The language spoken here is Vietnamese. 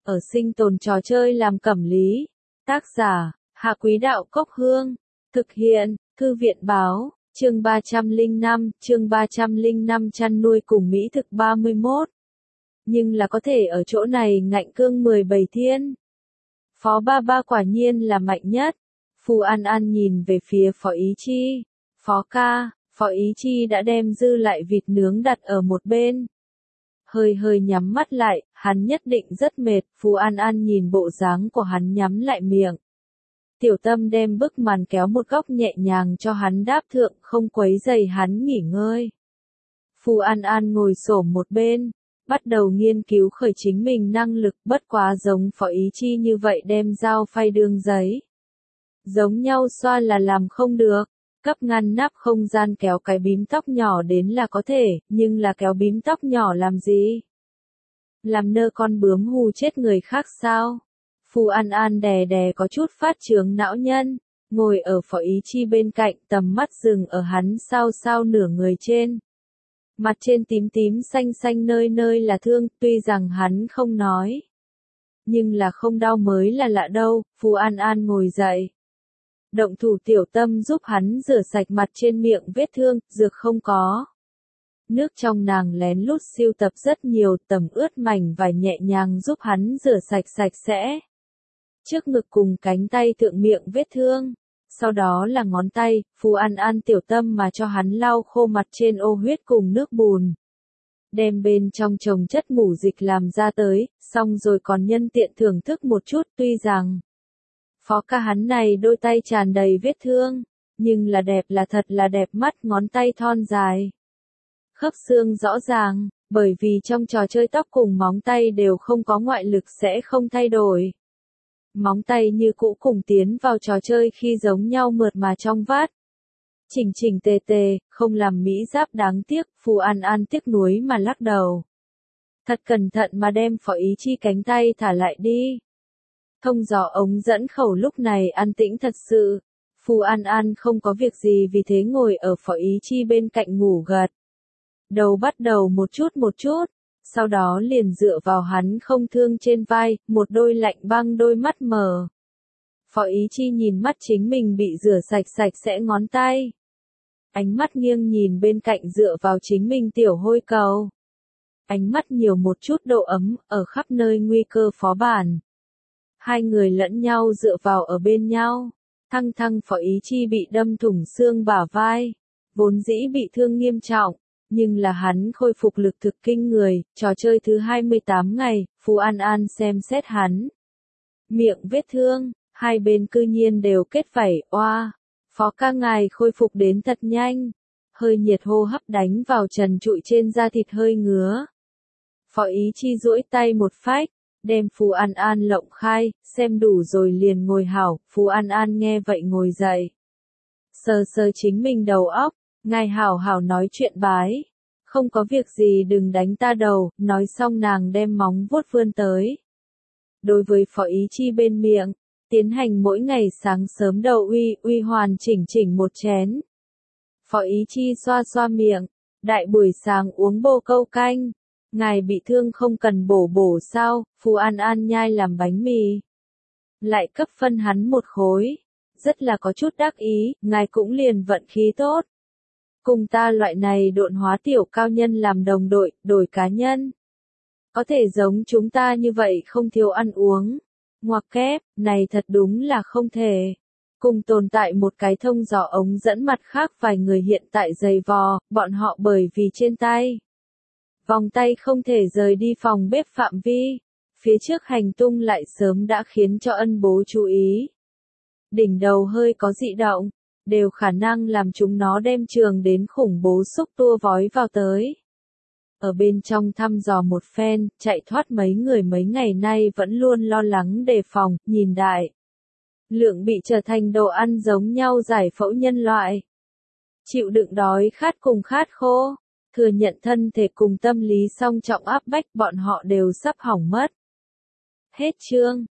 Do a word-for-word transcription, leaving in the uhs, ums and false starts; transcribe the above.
ở sinh tồn trò chơi làm cẩm lý. Tác giả, Hạ Quý Đạo Cốc Hương. Thực hiện, Thư viện Báo, chương ba trăm lẻ năm, chương ba trăm lẻ năm chăn nuôi cùng Mỹ thực ba mươi mốt. Nhưng là có thể ở chỗ này ngạnh cương mười bảy thiên. Phó Ba Ba quả nhiên là mạnh nhất. Phù An An nhìn về phía Phó Ý Chi. Phó ca, Phó Ý Chi đã đem dư lại vịt nướng đặt ở một bên. Hơi hơi nhắm mắt lại, hắn nhất định rất mệt. Phù An An nhìn bộ dáng của hắn nhắm lại miệng. Tiểu Tâm đem bức màn kéo một góc nhẹ nhàng cho hắn đáp thượng, không quấy rầy hắn nghỉ ngơi. Phù An An ngồi xổm một bên, bắt đầu nghiên cứu khởi chính mình năng lực, bất quá giống Phó Ý Chi như vậy đem dao phay đương giấy. Giống nhau xoa là làm không được, cấp ngăn nắp không gian kéo cái bím tóc nhỏ đến là có thể, nhưng là kéo bím tóc nhỏ làm gì? Làm nơ con bướm hù chết người khác sao? Phù An An đè đè có chút phát trướng não nhân, ngồi ở Phó Ý Chi bên cạnh, tầm mắt dừng ở hắn sao sao nửa người trên. Mặt trên tím tím xanh xanh nơi nơi là thương, tuy rằng hắn không nói. Nhưng là không đau mới là lạ đâu. Phù An An ngồi dậy. Động thủ Tiểu Tâm giúp hắn rửa sạch mặt trên miệng vết thương, dược không có. Nước trong nàng lén lút siêu tập rất nhiều, tầm ướt mảnh và nhẹ nhàng giúp hắn rửa sạch sạch sẽ. Trước ngực cùng cánh tay thượng miệng vết thương. Sau đó là ngón tay, Phù An An Tiểu Tâm mà cho hắn lau khô mặt trên ô huyết cùng nước bùn. Đem bên trong chồng chất mủ dịch làm ra tới, xong rồi còn nhân tiện thưởng thức một chút, tuy rằng Phó ca hắn này đôi tay tràn đầy vết thương, nhưng là đẹp là thật là đẹp mắt, ngón tay thon dài. Khớp xương rõ ràng, bởi vì trong trò chơi tóc cùng móng tay đều không có ngoại lực sẽ không thay đổi. Móng tay như cũ cùng tiến vào trò chơi khi giống nhau mượt mà trong vát. Chỉnh chỉnh tề tề, không làm mỹ giáp đáng tiếc. Phù An An tiếc nuối mà lắc đầu. Thật cẩn thận mà đem Phó Ý Chi cánh tay thả lại đi. Thông gió ống dẫn khẩu lúc này an tĩnh thật sự. Phù An An không có việc gì vì thế ngồi ở Phó Ý Chi bên cạnh ngủ gật. Đầu bắt đầu một chút một chút. Sau đó liền dựa vào hắn không thương trên vai, một đôi lạnh băng đôi mắt mờ. Phó Ý Chi nhìn mắt chính mình bị rửa sạch sạch sẽ ngón tay. Ánh mắt nghiêng nhìn bên cạnh dựa vào chính mình tiểu hôi cầu. Ánh mắt nhiều một chút độ ấm, ở khắp nơi nguy cơ phó bản. Hai người lẫn nhau dựa vào ở bên nhau. Thăng thăng Phó Ý Chi bị đâm thủng xương bả vai. Vốn dĩ bị thương nghiêm trọng. Nhưng là hắn khôi phục lực thực kinh người, trò chơi thứ hai mươi tám ngày, Phù An An xem xét hắn. Miệng vết thương, hai bên cư nhiên đều kết vảy, oa. Phó ca ngài khôi phục đến thật nhanh. Hơi nhiệt hô hấp đánh vào trần trụi trên da thịt hơi ngứa. Phó Ý Chi duỗi tay một phách, đem Phù An An lộng khai, xem đủ rồi liền ngồi hảo. Phù An An nghe vậy ngồi dậy. Sờ sờ chính mình đầu óc. Ngài hảo hảo nói chuyện bái. Không có việc gì đừng đánh ta đầu, nói xong nàng đem móng vuốt vươn tới. Đối với Phó Ý Chi bên miệng, tiến hành mỗi ngày sáng sớm đầu uy, uy hoàn chỉnh chỉnh một chén. Phó Ý Chi xoa xoa miệng, đại buổi sáng uống bồ câu canh. Ngài bị thương không cần bổ bổ sao, Phù An An nhai làm bánh mì. Lại cấp phân hắn một khối. Rất là có chút đắc ý, ngài cũng liền vận khí tốt. Cùng ta loại này độn hóa tiểu cao nhân làm đồng đội, đổi cá nhân. Có thể giống chúng ta như vậy không thiếu ăn uống. Ngoặc kép, này thật đúng là không thể. Cùng tồn tại một cái thông gió ống dẫn mặt khác vài người hiện tại giày vò, bọn họ bởi vì trên tay. Vòng tay không thể rời đi phòng bếp phạm vi. Phía trước hành tung lại sớm đã khiến cho ân bố chú ý. Đỉnh đầu hơi có dị động. Đều khả năng làm chúng nó đem trường đến khủng bố xúc tua vói vào tới. Ở bên trong thăm dò một phen, chạy thoát mấy người mấy ngày nay vẫn luôn lo lắng đề phòng, nhìn đại. Lượng bị trở thành đồ ăn giống nhau giải phẫu nhân loại. Chịu đựng đói khát cùng khát khô, thừa nhận thân thể cùng tâm lý song trọng áp bách bọn họ đều sắp hỏng mất. Hết chương.